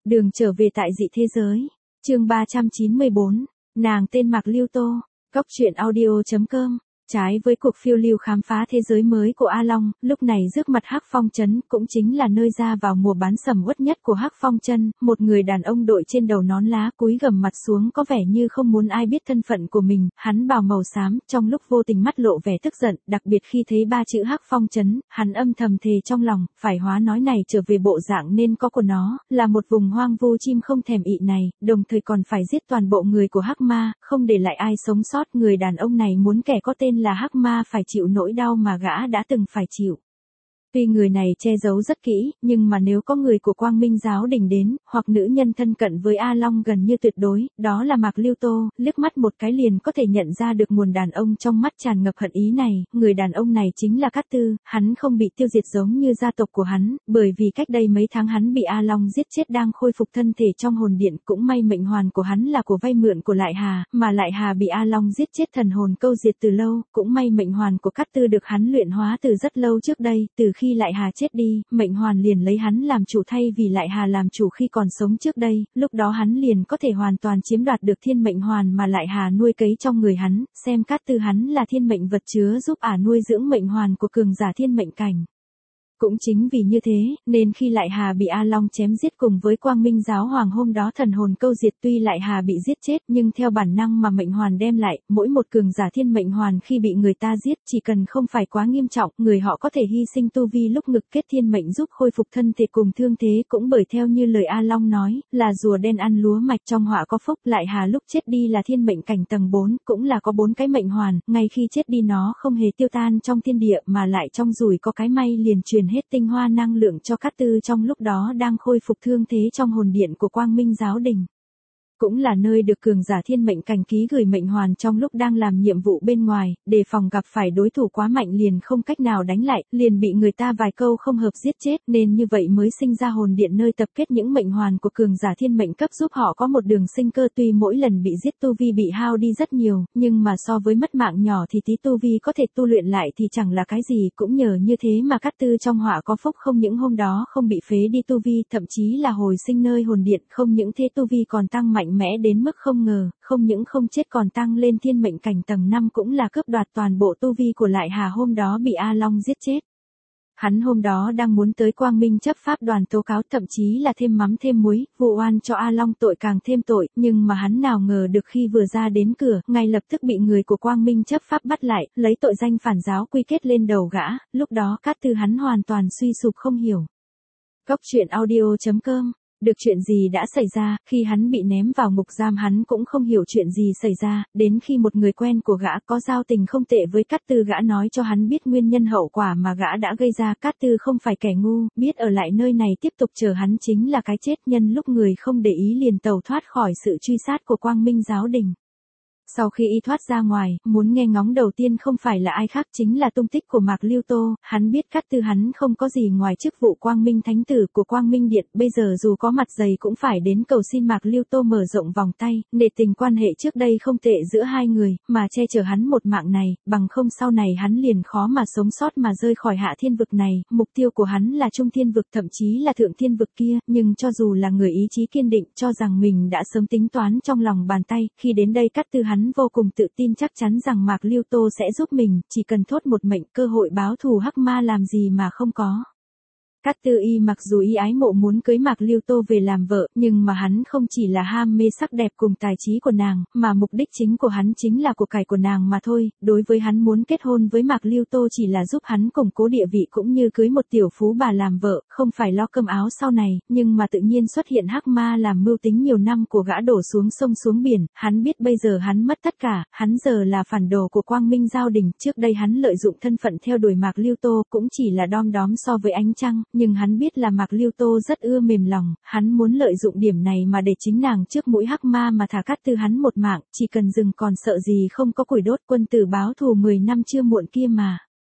Đường trở về tại dị thế giới. Chương 394. Nàng tên Mạc Lưu Tô. Cóc truyện audio.com. Trái với cuộc phiêu lưu khám phá thế giới mới của A Long, lúc này trước mặt Hắc Phong trấn cũng chính là nơi ra vào mùa bán sầm uất nhất của Hắc Phong chân, một người đàn ông đội trên đầu nón lá cúi gằm mặt xuống có vẻ như không muốn ai biết thân phận của mình, hắn bào màu xám, trong lúc vô tình mắt lộ vẻ tức giận, đặc biệt khi thấy ba chữ Hắc Phong trấn, hắn âm thầm thề trong lòng, phải hóa nói này trở về bộ dạng nên có của nó, là một vùng hoang vu chim không thèm ị này, đồng thời còn phải giết toàn bộ người của Hắc Ma, không để lại ai sống sót. Người đàn ông này muốn kẻ có tên là Hắc Ma phải chịu nỗi đau mà gã đã từng phải chịu. Tuy người này che giấu rất kỹ, nhưng mà nếu có người của Quang Minh giáo đình đến, hoặc nữ nhân thân cận với A Long gần như tuyệt đối, đó là Mạc Lưu Tô, liếc mắt một cái liền có thể nhận ra được nguồn đàn ông trong mắt tràn ngập hận ý này, người đàn ông này chính là Cát Tư, hắn không bị tiêu diệt giống như gia tộc của hắn, bởi vì cách đây mấy tháng hắn bị A Long giết chết đang khôi phục thân thể trong hồn điện, cũng may mệnh hoàn của hắn là của vay mượn của Lại Hà, mà Lại Hà bị A Long giết chết thần hồn câu diệt từ lâu, cũng may mệnh hoàn của Cát Tư được hắn luyện hóa từ rất lâu trước đây, từ khi Lại Hà chết đi, mệnh hoàn liền lấy hắn làm chủ thay vì Lại Hà làm chủ khi còn sống trước đây, lúc đó hắn liền có thể hoàn toàn chiếm đoạt được thiên mệnh hoàn mà Lại Hà nuôi cấy trong người hắn, xem Cát Tư hắn là thiên mệnh vật chứa giúp ả nuôi dưỡng mệnh hoàn của cường giả thiên mệnh cảnh. Cũng chính vì như thế, nên khi Lại Hà bị A Long chém giết cùng với Quang Minh giáo hoàng hôm đó thần hồn câu diệt, tuy Lại Hà bị giết chết nhưng theo bản năng mà mệnh hoàn đem lại, mỗi một cường giả thiên mệnh hoàn khi bị người ta giết chỉ cần không phải quá nghiêm trọng, người họ có thể hy sinh tu vi lúc ngực kết thiên mệnh giúp khôi phục thân thể cùng thương thế, cũng bởi theo như lời A Long nói, là rùa đen ăn lúa mạch trong họa có phúc. Lại Hà lúc chết đi là thiên mệnh cảnh tầng 4, cũng là có 4 cái mệnh hoàn, ngay khi chết đi nó không hề tiêu tan trong thiên địa mà lại trong rủi có cái may liền truyền hết tinh hoa năng lượng cho Cát Tư trong lúc đó đang khôi phục thương thế trong hồn điện của Quang Minh giáo đình. Cũng là nơi được cường giả thiên mệnh cảnh ký gửi mệnh hoàn trong lúc đang làm nhiệm vụ bên ngoài, đề phòng gặp phải đối thủ quá mạnh liền không cách nào đánh lại, liền bị người ta vài câu không hợp giết chết, nên như vậy mới sinh ra hồn điện nơi tập kết những mệnh hoàn của cường giả thiên mệnh cấp giúp họ có một đường sinh cơ. Tuy mỗi lần bị giết tu vi bị hao đi rất nhiều, nhưng mà so với mất mạng nhỏ thì tí tu vi có thể tu luyện lại thì chẳng là cái gì, cũng nhờ như thế mà Cát Tư trong họa có phúc không những hôm đó không bị phế đi tu vi, thậm chí là hồi sinh nơi hồn điện, không những thế tu vi còn tăng mạnh mẽ đến mức không ngờ, không những không chết còn tăng lên thiên mệnh cảnh tầng 5, cũng là cướp đoạt toàn bộ tu vi của Lại Hà hôm đó bị A Long giết chết. Hắn hôm đó đang muốn tới Quang Minh chấp pháp đoàn tố cáo, thậm chí là thêm mắm thêm muối, vụ oan cho A Long tội càng thêm tội, nhưng mà hắn nào ngờ được khi vừa ra đến cửa, ngay lập tức bị người của Quang Minh chấp pháp bắt lại, lấy tội danh phản giáo quy kết lên đầu gã, lúc đó Cát Tư hắn hoàn toàn suy sụp không hiểu. Cóc truyện audio.com. Được chuyện gì đã xảy ra, khi hắn bị ném vào ngục giam hắn cũng không hiểu chuyện gì xảy ra, đến khi một người quen của gã có giao tình không tệ với Cát Tư, gã nói cho hắn biết nguyên nhân hậu quả mà gã đã gây ra. Cát Tư không phải kẻ ngu, biết ở lại nơi này tiếp tục chờ hắn chính là cái chết, nhân lúc người không để ý liền tẩu thoát khỏi sự truy sát của Quang Minh giáo đình. Sau khi y thoát ra ngoài, muốn nghe ngóng đầu tiên không phải là ai khác chính là tung tích của Mạc Lưu Tô, hắn biết Cát Tư hắn không có gì ngoài chức vụ Quang Minh Thánh Tử của Quang Minh Điện, bây giờ dù có mặt dày cũng phải đến cầu xin Mạc Lưu Tô mở rộng vòng tay, nể tình quan hệ trước đây không tệ giữa hai người, mà che chở hắn một mạng này, bằng không sau này hắn liền khó mà sống sót mà rơi khỏi hạ thiên vực này, mục tiêu của hắn là trung thiên vực thậm chí là thượng thiên vực kia, nhưng cho dù là người ý chí kiên định, cho rằng mình đã sớm tính toán trong lòng bàn tay, khi đến đây Cát Tư hắn vô cùng tự tin chắc chắn rằng Mạc Lưu Tô sẽ giúp mình, chỉ cần thốt một mệnh, cơ hội báo thù Hắc Ma làm gì mà không có. Cát Tư y mặc dù y ái mộ muốn cưới Mạc Lưu Tô về làm vợ, nhưng mà hắn không chỉ là ham mê sắc đẹp cùng tài trí của nàng, mà mục đích chính của hắn chính là của cải của nàng mà thôi. Đối với hắn muốn kết hôn với Mạc Lưu Tô chỉ là giúp hắn củng cố địa vị cũng như cưới một tiểu phú bà làm vợ, không phải lo cơm áo sau này, nhưng mà tự nhiên xuất hiện Hắc Ma làm mưu tính nhiều năm của gã đổ xuống sông xuống biển, hắn biết bây giờ hắn mất tất cả, hắn giờ là phản đồ của Quang Minh giao đình, trước đây hắn lợi dụng thân phận theo đuổi Mạc Lưu Tô cũng chỉ là đom đóm so với ánh trăng. Nhưng hắn biết là Mạc Lưu Tô rất ưa mềm lòng, hắn muốn lợi dụng điểm này mà để chính nàng trước mũi Hắc Ma mà thả Cát Tư hắn một mạng, chỉ cần dừng còn sợ gì không có củi đốt, quân tử báo thù 10 năm chưa muộn kia mà.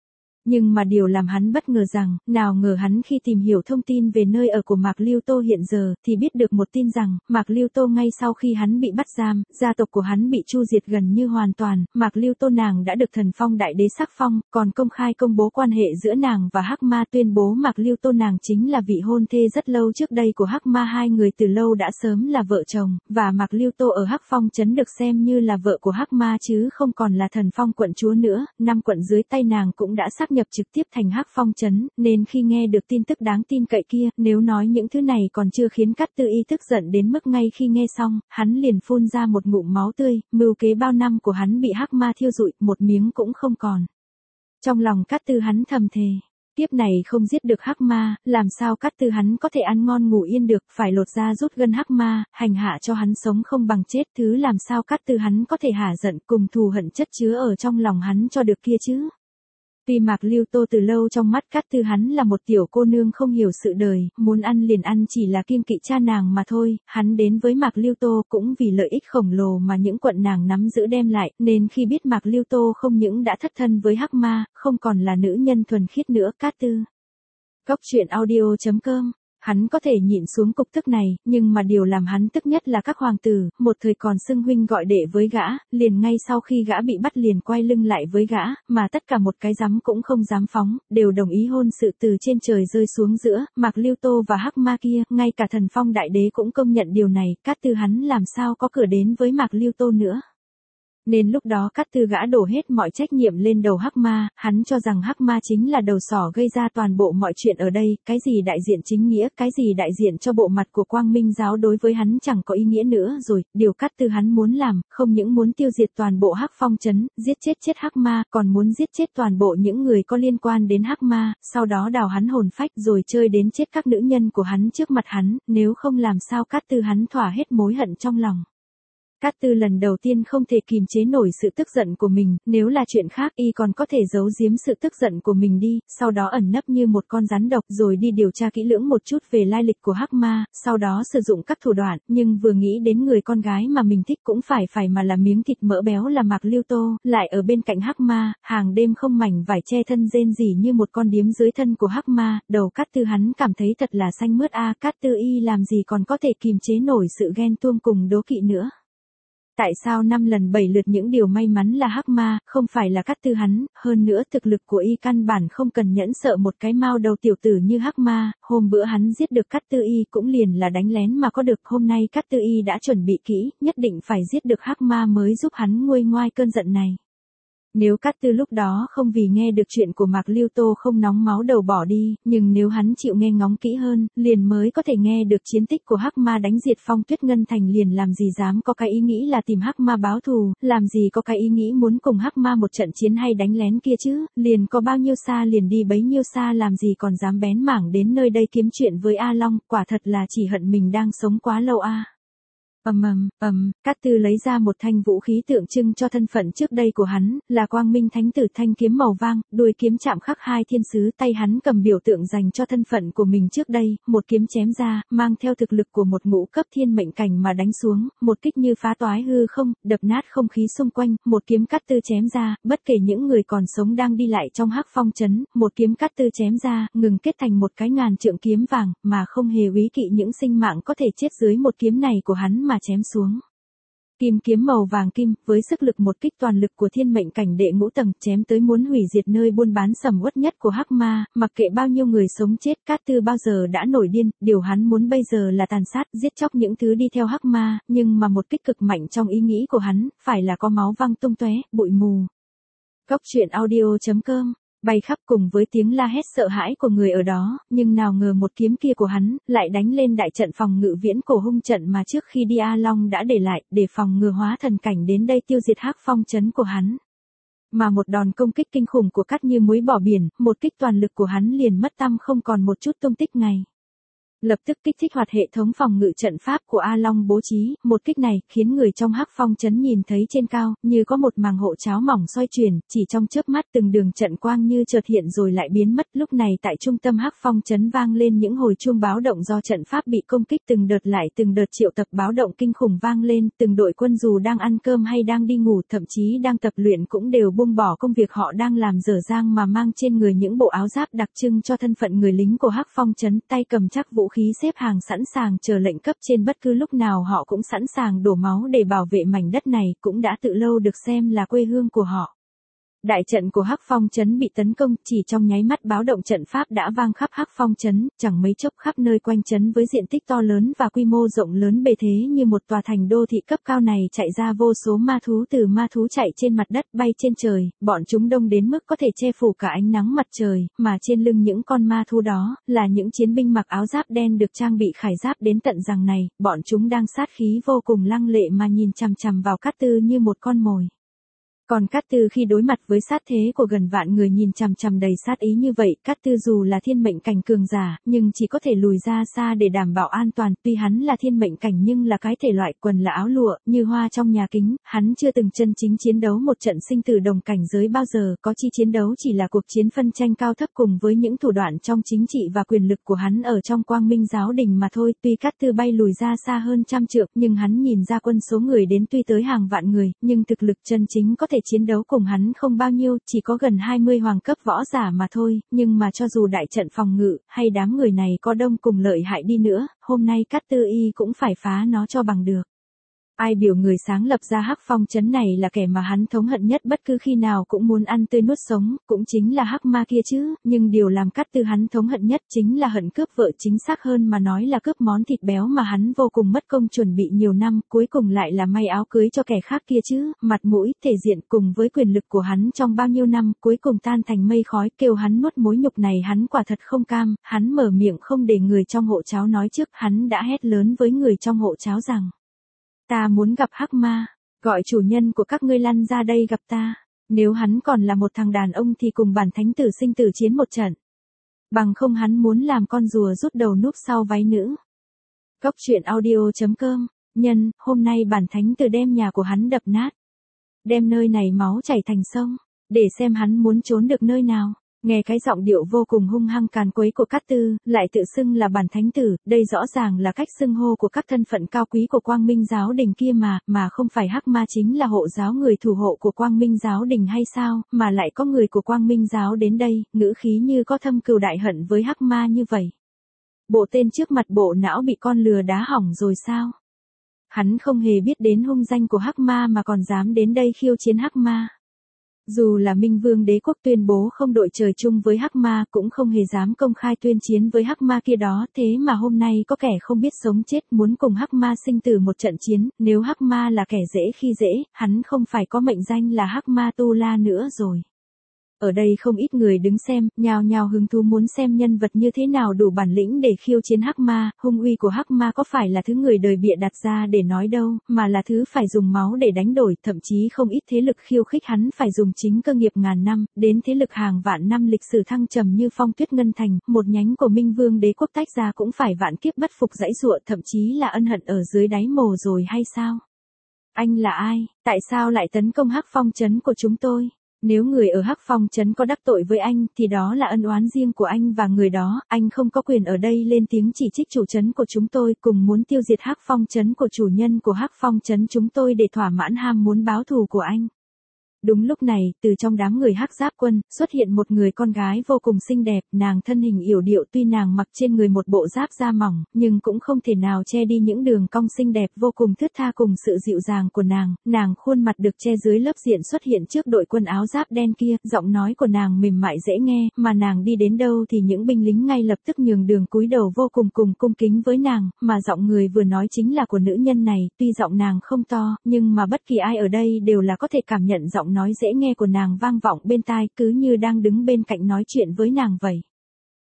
Nhưng mà điều làm hắn bất ngờ rằng, nào ngờ hắn khi tìm hiểu thông tin về nơi ở của Mạc Lưu Tô hiện giờ, thì biết được một tin rằng, Mạc Lưu Tô ngay sau khi hắn bị bắt giam, gia tộc của hắn bị tru diệt gần như hoàn toàn, Mạc Lưu Tô nàng đã được thần phong đại đế sắc phong, còn công khai công bố quan hệ giữa nàng và Hắc Ma, tuyên bố Mạc Lưu Tô nàng chính là vị hôn thê rất lâu trước đây của Hắc Ma, hai người từ lâu đã sớm là vợ chồng, và Mạc Lưu Tô ở Hắc Phong trấn được xem như là vợ của Hắc Ma chứ không còn là thần phong quận chúa nữa, 5 quận dưới tay nàng cũng đã sáp nhập trực tiếp thành Hắc Phong trấn, nên khi nghe được tin tức đáng tin cậy kia, nếu nói những thứ này còn chưa khiến Cát Tư Y tức giận đến mức ngay khi nghe xong, hắn liền phun ra một ngụm máu tươi, mưu kế bao năm của hắn bị Hắc Ma thiêu rụi, một miếng cũng không còn. Trong lòng Cát Tư hắn thầm thề, kiếp này không giết được Hắc Ma, làm sao Cát Tư hắn có thể ăn ngon ngủ yên được, phải lột da rút gân Hắc Ma, hành hạ cho hắn sống không bằng chết, thứ làm sao Cát Tư hắn có thể hả giận cùng thù hận chất chứa ở trong lòng hắn cho được kia chứ. Vì Mạc Lưu Tô từ lâu trong mắt Cát Tư hắn là một tiểu cô nương không hiểu sự đời, muốn ăn liền ăn chỉ là kiêng kỵ cha nàng mà thôi, hắn đến với Mạc Lưu Tô cũng vì lợi ích khổng lồ mà những quận nàng nắm giữ đem lại, nên khi biết Mạc Lưu Tô không những đã thất thân với Hắc Ma, không còn là nữ nhân thuần khiết nữa. Cát Tư. Góc truyện audio.com. Hắn có thể nhịn xuống cục tức này, nhưng mà điều làm hắn tức nhất là các hoàng tử, một thời còn xưng huynh gọi đệ với gã, liền ngay sau khi gã bị bắt liền quay lưng lại với gã, mà tất cả một cái dám cũng không dám phóng, đều đồng ý hôn sự từ trên trời rơi xuống giữa, Mạc Lưu Tô và Hắc Ma kia, ngay cả thần phong đại đế cũng công nhận điều này, Cát Tư hắn làm sao có cửa đến với Mạc Lưu Tô nữa. Nên lúc đó Cát Tư gã đổ hết mọi trách nhiệm lên đầu Hắc Ma, hắn cho rằng Hắc Ma chính là đầu sỏ gây ra toàn bộ mọi chuyện ở đây, cái gì đại diện chính nghĩa, cái gì đại diện cho bộ mặt của Quang Minh giáo đối với hắn chẳng có ý nghĩa nữa rồi, điều Cát Tư hắn muốn làm, không những muốn tiêu diệt toàn bộ Hắc Phong trấn, giết chết Hắc Ma, còn muốn giết chết toàn bộ những người có liên quan đến Hắc Ma, sau đó đào hắn hồn phách rồi chơi đến chết các nữ nhân của hắn trước mặt hắn, nếu không làm sao Cát Tư hắn thỏa hết mối hận trong lòng. Cát Tư lần đầu tiên không thể kìm chế nổi sự tức giận của mình, nếu là chuyện khác y còn có thể giấu giếm sự tức giận của mình đi, sau đó ẩn nấp như một con rắn độc rồi đi điều tra kỹ lưỡng một chút về lai lịch của Hắc Ma, sau đó sử dụng các thủ đoạn, nhưng vừa nghĩ đến người con gái mà mình thích cũng phải mà là miếng thịt mỡ béo là Mạc Lưu Tô, lại ở bên cạnh Hắc Ma, hàng đêm không mảnh vải che thân rên rỉ như một con điếm dưới thân của Hắc Ma, đầu Cát Tư hắn cảm thấy thật là xanh mướt a. Cát Tư y làm gì còn có thể kìm chế nổi sự ghen tuông cùng đố kỵ nữa. Tại sao 5 lần 7 lượt những điều may mắn là Hắc Ma, không phải là Cát Tư hắn, hơn nữa thực lực của y căn bản không cần nhẫn sợ một cái mao đầu tiểu tử như Hắc Ma, hôm bữa hắn giết được Cát Tư y cũng liền là đánh lén mà có được, hôm nay Cát Tư y đã chuẩn bị kỹ, nhất định phải giết được Hắc Ma mới giúp hắn nguôi ngoai cơn giận này. Nếu Cát Tư lúc đó không vì nghe được chuyện của Mạc Lưu Tô không nóng máu đầu bỏ đi, nhưng nếu hắn chịu nghe ngóng kỹ hơn, liền mới có thể nghe được chiến tích của Hắc Ma đánh diệt Phong Tuyết Ngân Thành, liền làm gì dám có cái ý nghĩ là tìm Hắc Ma báo thù, làm gì có cái ý nghĩ muốn cùng Hắc Ma một trận chiến hay đánh lén kia chứ, liền có bao nhiêu xa liền đi bấy nhiêu xa, làm gì còn dám bén mảng đến nơi đây kiếm chuyện với A Long, quả thật là chỉ hận mình đang sống quá lâu a. Cát Tư lấy ra một thanh vũ khí tượng trưng cho thân phận trước đây của hắn, là Quang Minh Thánh Tử, thanh kiếm màu vàng, đuôi kiếm chạm khắc hai thiên sứ, tay hắn cầm biểu tượng dành cho thân phận của mình trước đây, một kiếm chém ra, mang theo thực lực của một ngũ cấp thiên mệnh cảnh mà đánh xuống, một kích như phá toái hư không, đập nát không khí xung quanh, một kiếm Cát Tư chém ra, bất kể những người còn sống đang đi lại trong Hắc Phong trấn, một kiếm Cát Tư chém ra, ngừng kết thành một cái ngàn trượng kiếm vàng, mà không hề úy kỵ những sinh mạng có thể chết dưới một kiếm này của hắn mà chém xuống. Kim kiếm màu vàng kim, với sức lực một kích toàn lực của thiên mệnh cảnh đệ ngũ tầng, chém tới muốn hủy diệt nơi buôn bán sầm uất nhất của Hắc Ma, mặc kệ bao nhiêu người sống chết, Cát Tư bao giờ đã nổi điên, điều hắn muốn bây giờ là tàn sát, giết chóc những thứ đi theo Hắc Ma, nhưng mà một kích cực mạnh trong ý nghĩ của hắn, phải là có máu văng tung tóe, bụi mù. Góc truyện audio.com bay khắp cùng với tiếng la hét sợ hãi của người ở đó, nhưng nào ngờ một kiếm kia của hắn, lại đánh lên đại trận phòng ngự viễn cổ hung trận mà trước khi đi A Long đã để lại, để phòng ngừa hóa thần cảnh đến đây tiêu diệt Hắc Phong trấn của hắn. Mà một đòn công kích kinh khủng của Cát như muối bỏ biển, một kích toàn lực của hắn liền mất tăm không còn một chút tung tích ngày. Lập tức kích thích hoạt hệ thống phòng ngự trận pháp của A Long bố trí, một kích này khiến người trong Hắc Phong trấn nhìn thấy trên cao, như có một màng hộ cháo mỏng xoay chuyển, chỉ trong chớp mắt từng đường trận quang như chợt hiện rồi lại biến mất. Lúc này tại trung tâm Hắc Phong trấn vang lên những hồi chuông báo động do trận pháp bị công kích, từng đợt lại từng đợt triệu tập báo động kinh khủng vang lên, từng đội quân dù đang ăn cơm hay đang đi ngủ, thậm chí đang tập luyện cũng đều buông bỏ công việc họ đang làm dở dang mà mang trên người những bộ áo giáp đặc trưng cho thân phận người lính của Hắc Phong trấn, tay cầm chắc vũ khí xếp hàng sẵn sàng chờ lệnh cấp trên, bất cứ lúc nào họ cũng sẵn sàng đổ máu để bảo vệ mảnh đất này, cũng đã từ lâu được xem là quê hương của họ. Đại trận của Hắc Phong trấn bị tấn công, chỉ trong nháy mắt báo động trận pháp đã vang khắp Hắc Phong trấn, chẳng mấy chốc khắp nơi quanh trấn với diện tích to lớn và quy mô rộng lớn bề thế như một tòa thành đô thị cấp cao này chạy ra vô số ma thú, từ ma thú chạy trên mặt đất bay trên trời, bọn chúng đông đến mức có thể che phủ cả ánh nắng mặt trời, mà trên lưng những con ma thú đó là những chiến binh mặc áo giáp đen được trang bị khải giáp đến tận rằng này, bọn chúng đang sát khí vô cùng lăng lệ mà nhìn chằm chằm vào Cát Tư như một con mồi. Còn Cát Tư khi đối mặt với sát thế của gần vạn người nhìn chằm chằm đầy sát ý như vậy, Cát Tư dù là thiên mệnh cảnh cường giả, nhưng chỉ có thể lùi ra xa để đảm bảo an toàn, tuy hắn là thiên mệnh cảnh nhưng là cái thể loại quần là áo lụa, như hoa trong nhà kính, hắn chưa từng chân chính chiến đấu một trận sinh tử đồng cảnh giới bao giờ, có chi chiến đấu chỉ là cuộc chiến phân tranh cao thấp cùng với những thủ đoạn trong chính trị và quyền lực của hắn ở trong Quang Minh giáo đình mà thôi. Tuy Cát Tư bay lùi ra xa hơn trăm trượng, nhưng hắn nhìn ra quân số người đến tuy tới hàng vạn người, nhưng thực lực chân chính có thể chiến đấu cùng hắn không bao nhiêu, chỉ có gần 20 hoàng cấp võ giả mà thôi, nhưng mà cho dù đại trận phòng ngự, hay đám người này có đông cùng lợi hại đi nữa, hôm nay Cát Tư Y cũng phải phá nó cho bằng được. Ai biểu người sáng lập ra Hắc Phong trấn này là kẻ mà hắn thống hận nhất, bất cứ khi nào cũng muốn ăn tươi nuốt sống, cũng chính là Hắc Ma kia chứ, nhưng điều làm Cát Tư hắn thống hận nhất chính là hận cướp vợ, chính xác hơn mà nói là cướp món thịt béo mà hắn vô cùng mất công chuẩn bị nhiều năm, cuối cùng lại là may áo cưới cho kẻ khác kia chứ, mặt mũi, thể diện cùng với quyền lực của hắn trong bao nhiêu năm, cuối cùng tan thành mây khói, kêu hắn nuốt mối nhục này hắn quả thật không cam, hắn mở miệng không để người trong hộ cháo nói trước, hắn đã hét lớn với người trong hộ cháo rằng: ta muốn gặp Hắc Ma, gọi chủ nhân của các ngươi lăn ra đây gặp ta, nếu hắn còn là một thằng đàn ông thì cùng bản thánh tử sinh tử chiến một trận. Bằng không hắn muốn làm con rùa rút đầu núp sau váy nữ. Cốc truyện audio.com, nhân, hôm nay bản thánh tử đem nhà của hắn đập nát. Đem nơi này máu chảy thành sông, để xem hắn muốn trốn được nơi nào. Nghe cái giọng điệu vô cùng hung hăng càn quấy của Cát Tư, lại tự xưng là bản thánh tử, đây rõ ràng là cách xưng hô của các thân phận cao quý của Quang Minh giáo đình kia mà không phải Hắc Ma chính là hộ giáo người thủ hộ của Quang Minh giáo đình hay sao, mà lại có người của Quang Minh giáo đến đây, ngữ khí như có thâm cừu đại hận với Hắc Ma như vậy. Bộ tên trước mặt bộ não bị con lừa đá hỏng rồi sao? Hắn không hề biết đến hung danh của Hắc Ma mà còn dám đến đây khiêu chiến Hắc Ma. Dù là Minh Vương Đế quốc tuyên bố không đội trời chung với Hắc Ma, cũng không hề dám công khai tuyên chiến với Hắc Ma kia đó, thế mà hôm nay có kẻ không biết sống chết muốn cùng Hắc Ma sinh tử một trận chiến, nếu Hắc Ma là kẻ dễ khi dễ, hắn không phải có mệnh danh là Hắc Ma Tu La nữa rồi. Ở đây không ít người đứng xem, nhao nhao hứng thú muốn xem nhân vật như thế nào đủ bản lĩnh để khiêu chiến Hắc Ma, hung uy của Hắc Ma có phải là thứ người đời bịa đặt ra để nói đâu, mà là thứ phải dùng máu để đánh đổi, thậm chí không ít thế lực khiêu khích hắn phải dùng chính cơ nghiệp ngàn năm, đến thế lực hàng vạn năm lịch sử thăng trầm như Phong Tuyết Ngân Thành, một nhánh của Minh Vương Đế quốc tách ra cũng phải vạn kiếp bất phục giãy giụa, thậm chí là ân hận ở dưới đáy mồ rồi hay sao? Anh là ai? Tại sao lại tấn công Hắc Phong trấn của chúng tôi? Nếu người ở Hắc Phong trấn có đắc tội với anh, thì đó là ân oán riêng của anh và người đó, anh không có quyền ở đây lên tiếng chỉ trích chủ trấn của chúng tôi, cùng muốn tiêu diệt Hắc Phong trấn của chủ nhân của Hắc Phong trấn chúng tôi để thỏa mãn ham muốn báo thù của anh. Đúng lúc này, từ trong đám người Hắc Giáp quân, xuất hiện một người con gái vô cùng xinh đẹp, nàng thân hình yểu điệu, tuy nàng mặc trên người một bộ giáp da mỏng, nhưng cũng không thể nào che đi những đường cong xinh đẹp vô cùng thướt tha cùng sự dịu dàng của nàng khuôn mặt được che dưới lớp diện xuất hiện trước đội quân áo giáp đen kia, giọng nói của nàng mềm mại dễ nghe, mà nàng đi đến đâu thì những binh lính ngay lập tức nhường đường cúi đầu vô cùng cung kính với nàng, mà giọng người vừa nói chính là của nữ nhân này, tuy giọng nàng không to, nhưng mà bất kỳ ai ở đây đều là có thể cảm nhận giọng nói dễ nghe của nàng vang vọng bên tai, cứ như đang đứng bên cạnh nói chuyện với nàng vậy.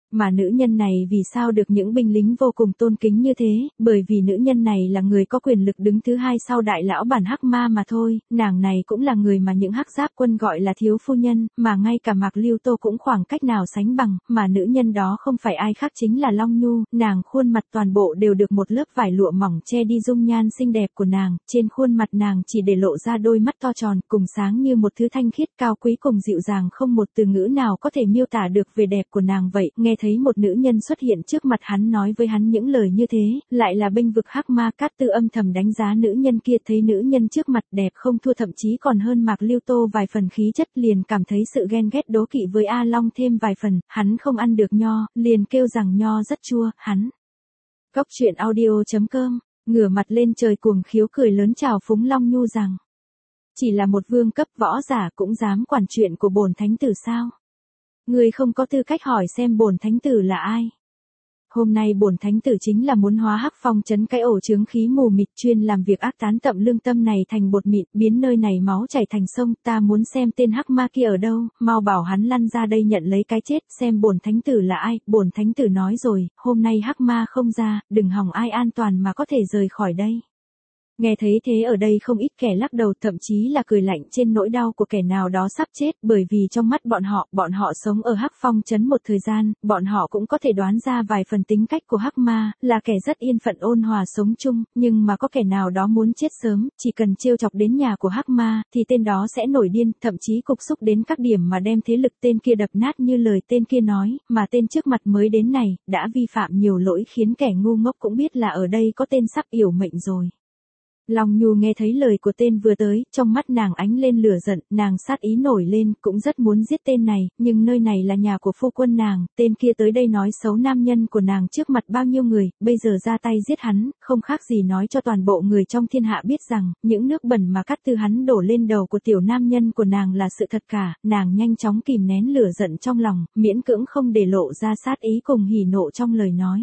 Mà nữ nhân này vì sao được những binh lính vô cùng tôn kính như thế, bởi vì nữ nhân này là người có quyền lực đứng thứ hai sau đại lão bản Hắc Ma mà thôi, nàng này cũng là người mà những Hắc Giáp quân gọi là thiếu phu nhân, mà ngay cả Mạc Lưu Tô cũng khoảng cách nào sánh bằng, mà nữ nhân đó không phải ai khác chính là Long Nhu, nàng khuôn mặt toàn bộ đều được một lớp vải lụa mỏng che đi dung nhan xinh đẹp của nàng, trên khuôn mặt nàng chỉ để lộ ra đôi mắt to tròn, cùng sáng như một thứ thanh khiết cao quý cùng dịu dàng, không một từ ngữ nào có thể miêu tả được về đẹp của nàng vậy, nghe thấy một nữ nhân xuất hiện trước mặt hắn nói với hắn những lời như thế, lại là bênh vực Hắc Ma. Cát Tư âm thầm đánh giá nữ nhân kia, thấy nữ nhân trước mặt đẹp không thua thậm chí còn hơn Mạc Lưu Tô vài phần khí chất, liền cảm thấy sự ghen ghét đố kỵ với A Long thêm vài phần, hắn không ăn được nho, liền kêu rằng nho rất chua, hắn. Cốc truyện audio.com, ngửa mặt lên trời cuồng khiếu cười lớn chào phúng Long Nhu rằng, chỉ là một vương cấp võ giả cũng dám quản chuyện của bổn thánh tử sao? Ngươi không có tư cách hỏi xem bổn thánh tử là ai. Hôm nay bổn thánh tử chính là muốn hóa Hắc Phong trấn cái ổ chướng khí mù mịt chuyên làm việc ác tán tậm lương tâm này thành bột mịn, biến nơi này máu chảy thành sông, ta muốn xem tên Hắc Ma kia ở đâu, mau bảo hắn lăn ra đây nhận lấy cái chết, xem bổn thánh tử là ai. Bổn thánh tử nói rồi, hôm nay Hắc Ma không ra, đừng hòng ai an toàn mà có thể rời khỏi đây. Nghe thấy thế ở đây không ít kẻ lắc đầu, thậm chí là cười lạnh trên nỗi đau của kẻ nào đó sắp chết, bởi vì trong mắt bọn họ sống ở Hắc Phong trấn một thời gian, bọn họ cũng có thể đoán ra vài phần tính cách của Hắc Ma, là kẻ rất yên phận ôn hòa sống chung, nhưng mà có kẻ nào đó muốn chết sớm, chỉ cần trêu chọc đến nhà của Hắc Ma, thì tên đó sẽ nổi điên, thậm chí cục xúc đến các điểm mà đem thế lực tên kia đập nát như lời tên kia nói, mà tên trước mặt mới đến này, đã vi phạm nhiều lỗi khiến kẻ ngu ngốc cũng biết là ở đây có tên sắp yểu mệnh rồi. Long Nhu nghe thấy lời của tên vừa tới, trong mắt nàng ánh lên lửa giận, nàng sát ý nổi lên, cũng rất muốn giết tên này, nhưng nơi này là nhà của phu quân nàng, tên kia tới đây nói xấu nam nhân của nàng trước mặt bao nhiêu người, bây giờ ra tay giết hắn, không khác gì nói cho toàn bộ người trong thiên hạ biết rằng, những nước bẩn mà Cát Tư hắn đổ lên đầu của tiểu nam nhân của nàng là sự thật cả, nàng nhanh chóng kìm nén lửa giận trong lòng, miễn cưỡng không để lộ ra sát ý cùng hỉ nộ trong lời nói.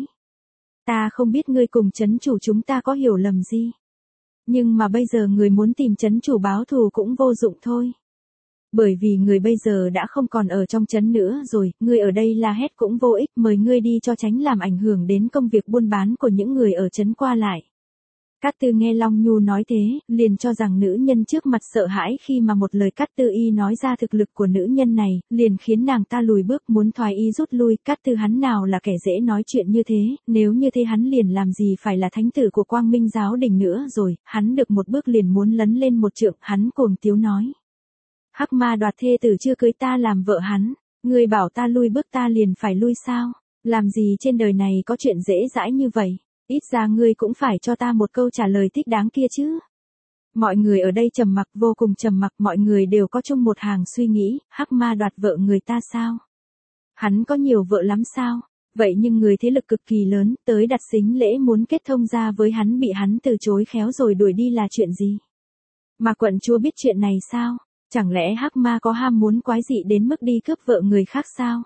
Ta không biết ngươi cùng trấn chủ chúng ta có hiểu lầm gì. Nhưng mà bây giờ người muốn tìm trấn chủ báo thù cũng vô dụng thôi. Bởi vì người bây giờ đã không còn ở trong trấn nữa rồi, người ở đây la hét cũng vô ích, mời ngươi đi cho tránh làm ảnh hưởng đến công việc buôn bán của những người ở trấn qua lại. Cát Tư nghe Long Nhu nói thế, liền cho rằng nữ nhân trước mặt sợ hãi khi mà một lời Cát Tư y nói ra thực lực của nữ nhân này, liền khiến nàng ta lùi bước muốn thoái y rút lui. Cát Tư hắn nào là kẻ dễ nói chuyện như thế, nếu như thế hắn liền làm gì phải là thánh tử của Quang Minh giáo đình nữa rồi, hắn được một bước liền muốn lấn lên một trượng, hắn cuồng tiếu nói. Hắc Ma đoạt thê tử chưa cưới ta làm vợ hắn, ngươi bảo ta lui bước ta liền phải lui sao, làm gì trên đời này có chuyện dễ dãi như vậy. Ít ra ngươi cũng phải cho ta một câu trả lời thích đáng kia chứ. Mọi người ở đây trầm mặc, vô cùng trầm mặc, mọi người đều có chung một hàng suy nghĩ, Hắc Ma đoạt vợ người ta sao? Hắn có nhiều vợ lắm sao? Vậy nhưng người thế lực cực kỳ lớn, tới đặt sính lễ muốn kết thông ra với hắn bị hắn từ chối khéo rồi đuổi đi là chuyện gì? Mà quận chúa biết chuyện này sao? Chẳng lẽ Hắc Ma có ham muốn quái dị đến mức đi cướp vợ người khác sao?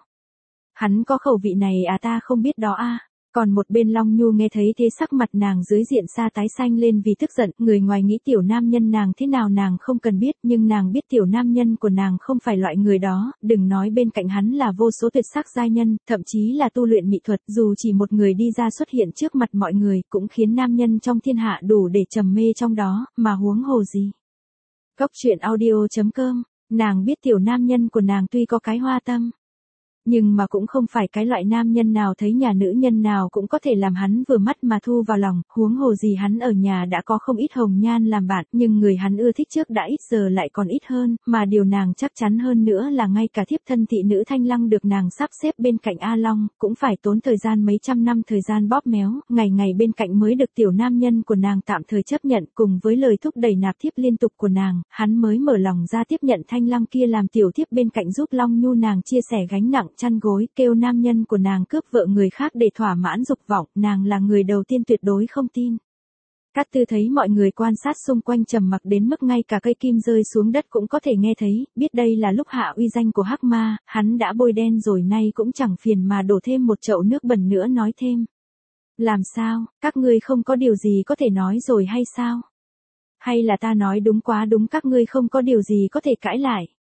Hắn có khẩu vị này à, ta không biết đó à? Còn một bên Long Nhu nghe thấy thế sắc mặt nàng dưới diện xa tái xanh lên vì tức giận, người ngoài nghĩ tiểu nam nhân nàng thế nào nàng không cần biết, nhưng nàng biết tiểu nam nhân của nàng không phải loại người đó, đừng nói bên cạnh hắn là vô số tuyệt sắc giai nhân, thậm chí là tu luyện mỹ thuật, dù chỉ một người đi ra xuất hiện trước mặt mọi người, cũng khiến nam nhân trong thiên hạ đủ để trầm mê trong đó, mà huống hồ gì. Cốc truyện audio.com, nàng biết tiểu nam nhân của nàng tuy có cái hoa tâm, nhưng mà cũng không phải cái loại nam nhân nào thấy nhà nữ nhân nào cũng có thể làm hắn vừa mắt mà thu vào lòng, huống hồ gì hắn ở nhà đã có không ít hồng nhan làm bạn, nhưng người hắn ưa thích trước đã ít giờ lại còn ít hơn, mà điều nàng chắc chắn hơn nữa là ngay cả thiếp thân thị nữ Thanh Lăng được nàng sắp xếp bên cạnh A Long, cũng phải tốn thời gian mấy trăm năm thời gian bóp méo, ngày ngày bên cạnh mới được tiểu nam nhân của nàng tạm thời chấp nhận, cùng với lời thúc đẩy nạp thiếp liên tục của nàng, hắn mới mở lòng ra tiếp nhận Thanh Lăng kia làm tiểu thiếp bên cạnh giúp Long Nhu nàng chia sẻ gánh nặng chăn gối, kêu nam nhân của nàng cướp vợ người khác để thỏa mãn dục vọng, nàng là người đầu tiên tuyệt đối không tin. Cát Tư thấy mọi người quan sát xung quanh trầm mặc đến mức ngay cả cây kim rơi xuống đất cũng có thể nghe thấy, biết đây là lúc hạ uy danh của Hắc Ma, hắn đã bôi đen rồi nay cũng chẳng phiền mà đổ thêm một chậu nước bẩn nữa nói thêm. Làm sao, các ngươi không có điều gì có thể nói rồi hay sao? Hay là ta nói đúng quá đúng các ngươi không có điều gì có thể cãi lại?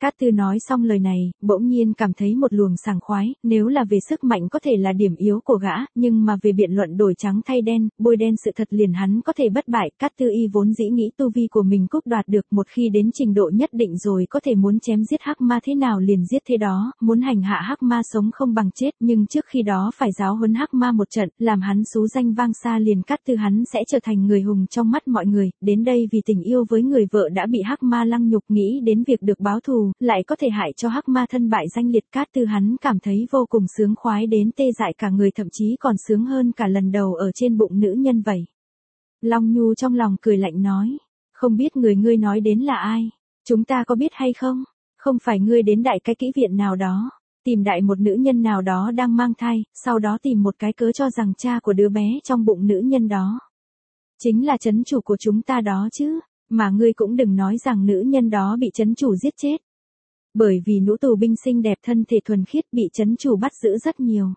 Cát Tư nói xong lời này, bỗng nhiên cảm thấy một luồng sảng khoái, nếu là về sức mạnh có thể là điểm yếu của gã, nhưng mà về biện luận đổi trắng thay đen, bôi đen sự thật liền hắn có thể bất bại. Cát Tư Y vốn dĩ nghĩ tu vi của mình cúp đoạt được, một khi đến trình độ nhất định rồi có thể muốn chém giết hắc ma thế nào liền giết thế đó, muốn hành hạ hắc ma sống không bằng chết, nhưng trước khi đó phải giáo huấn hắc ma một trận, làm hắn xú danh vang xa liền. Cát Tư hắn sẽ trở thành người hùng trong mắt mọi người, đến đây vì tình yêu với người vợ đã bị hắc ma lăng nhục, nghĩ đến việc được báo thù, lại có thể hại cho hắc ma thân bại danh liệt. Cát Tư hắn cảm thấy vô cùng sướng khoái đến tê dại cả người, thậm chí còn sướng hơn cả lần đầu ở trên bụng nữ nhân vậy. Long Nhu trong lòng cười lạnh nói, không biết người ngươi nói đến là ai, chúng ta có biết hay không? Không phải ngươi đến đại cái kỹ viện nào đó, tìm đại một nữ nhân nào đó đang mang thai, sau đó tìm một cái cớ cho rằng cha của đứa bé trong bụng nữ nhân đó chính là trấn chủ của chúng ta đó chứ, mà ngươi cũng đừng nói rằng nữ nhân đó bị trấn chủ giết chết. Bởi vì nữ tù binh xinh đẹp thân thể thuần khiết bị trấn chủ bắt giữ rất nhiều.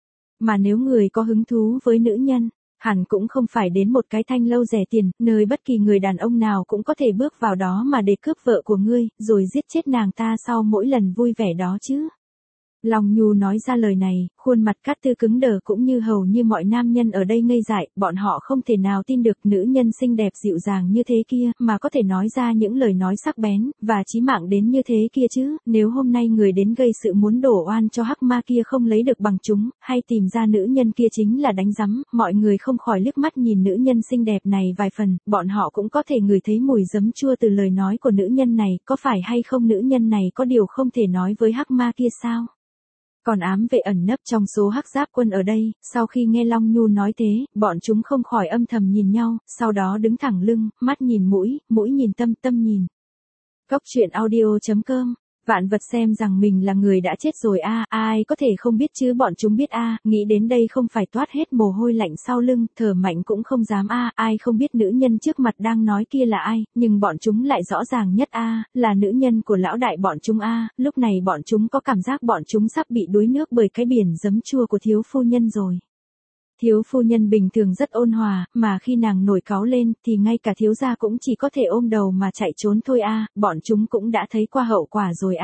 Mà nếu người có hứng thú với nữ nhân, hẳn cũng không phải đến một cái thanh lâu rẻ tiền, nơi bất kỳ người đàn ông nào cũng có thể bước vào đó mà để cướp vợ của ngươi, rồi giết chết nàng ta sau mỗi lần vui vẻ đó chứ. Long Nhu nói ra lời này, khuôn mặt Cát Tư cứng đờ cũng như hầu như mọi nam nhân ở đây ngây dại, bọn họ không thể nào tin được nữ nhân xinh đẹp dịu dàng như thế kia, mà có thể nói ra những lời nói sắc bén, và chí mạng đến như thế kia chứ. Nếu hôm nay người đến gây sự muốn đổ oan cho hắc ma kia không lấy được bằng chúng, hay tìm ra nữ nhân kia chính là đánh rắm, mọi người không khỏi liếc mắt nhìn nữ nhân xinh đẹp này vài phần, bọn họ cũng có thể ngửi thấy mùi giấm chua từ lời nói của nữ nhân này, có phải hay không nữ nhân này có điều không thể nói với hắc ma kia sao? Còn ám vệ ẩn nấp trong số hắc giáp quân ở đây, sau khi nghe Long Nhu nói thế, bọn chúng không khỏi âm thầm nhìn nhau, sau đó đứng thẳng lưng, mắt nhìn mũi, mũi nhìn tâm, tâm nhìn. Cốc truyện audio.com. Vạn vật xem rằng mình là người đã chết rồi ai có thể không biết chứ, bọn chúng biết nghĩ đến đây không phải toát hết mồ hôi lạnh sau lưng, thở mạnh cũng không dám ai không biết nữ nhân trước mặt đang nói kia là ai, nhưng bọn chúng lại rõ ràng nhất là nữ nhân của lão đại bọn chúng lúc này bọn chúng có cảm giác bọn chúng sắp bị đuối nước bởi cái biển giấm chua của thiếu phu nhân rồi. Thiếu phu nhân bình thường rất ôn hòa, mà khi nàng nổi cáu lên thì ngay cả thiếu gia cũng chỉ có thể ôm đầu mà chạy trốn thôi bọn chúng cũng đã thấy qua hậu quả rồi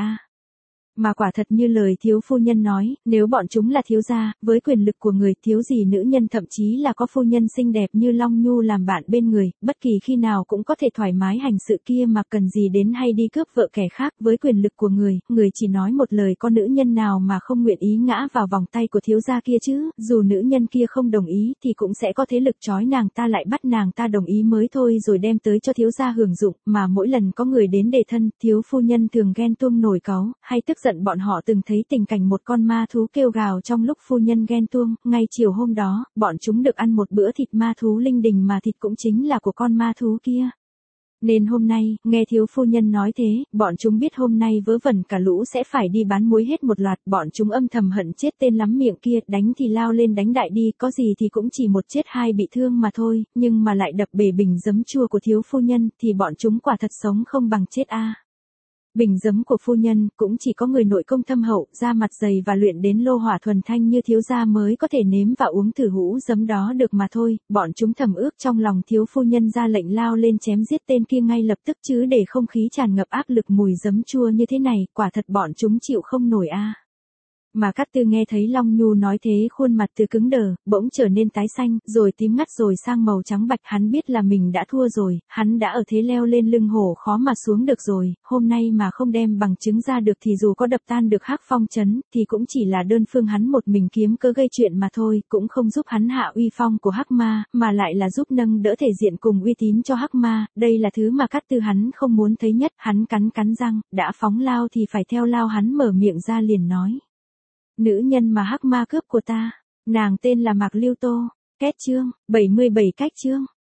Mà quả thật như lời thiếu phu nhân nói, nếu bọn chúng là thiếu gia, với quyền lực của người, thiếu gì nữ nhân, thậm chí là có phu nhân xinh đẹp như Long Nhu làm bạn bên người, bất kỳ khi nào cũng có thể thoải mái hành sự kia mà cần gì đến hay đi cướp vợ kẻ khác. Với quyền lực của người chỉ nói một lời, có nữ nhân nào mà không nguyện ý ngã vào vòng tay của thiếu gia kia chứ, dù nữ nhân kia không đồng ý thì cũng sẽ có thế lực trói nàng ta lại, bắt nàng ta đồng ý mới thôi, rồi đem tới cho thiếu gia hưởng dụng. Mà mỗi lần có người đến đề thân, thiếu phu nhân thường ghen tuông nổi cáu, hay tức giận. Bọn họ từng thấy tình cảnh một con ma thú kêu gào trong lúc phu nhân ghen tuông, ngay chiều hôm đó, bọn chúng được ăn một bữa thịt ma thú linh đình, mà thịt cũng chính là của con ma thú kia. Nên hôm nay, nghe thiếu phu nhân nói thế, bọn chúng biết hôm nay vớ vẩn cả lũ sẽ phải đi bán muối hết một loạt, bọn chúng âm thầm hận chết tên lắm miệng kia, đánh thì lao lên đánh đại đi, có gì thì cũng chỉ một chết hai bị thương mà thôi, nhưng mà lại đập bể bình giấm chua của thiếu phu nhân, thì bọn chúng quả thật sống không bằng chết Bình giấm của phu nhân cũng chỉ có người nội công thâm hậu, da mặt dày và luyện đến lô hỏa thuần thanh như thiếu gia mới có thể nếm và uống thử hũ giấm đó được mà thôi. Bọn chúng thầm ước trong lòng, thiếu phu nhân ra lệnh lao lên chém giết tên kia ngay lập tức, chứ để không khí tràn ngập áp lực mùi giấm chua như thế này, quả thật bọn chúng chịu không nổi Mà Cát Tư nghe thấy Long Nhu nói thế, khuôn mặt từ cứng đờ, bỗng trở nên tái xanh, rồi tím ngắt rồi sang màu trắng bạch. Hắn biết là mình đã thua rồi, hắn đã ở thế leo lên lưng hổ khó mà xuống được rồi, hôm nay mà không đem bằng chứng ra được thì dù có đập tan được Hắc Phong trấn, thì cũng chỉ là đơn phương hắn một mình kiếm cớ gây chuyện mà thôi, cũng không giúp hắn hạ uy phong của Hắc Ma, mà lại là giúp nâng đỡ thể diện cùng uy tín cho Hắc Ma. Đây là thứ mà Cát Tư hắn không muốn thấy nhất. Hắn cắn răng, đã phóng lao thì phải theo lao. Hắn mở miệng ra liền nói: Nữ nhân mà Hắc Ma cướp của ta, nàng tên là Mạc Lưu Tô. Kết chương 77. Cách chương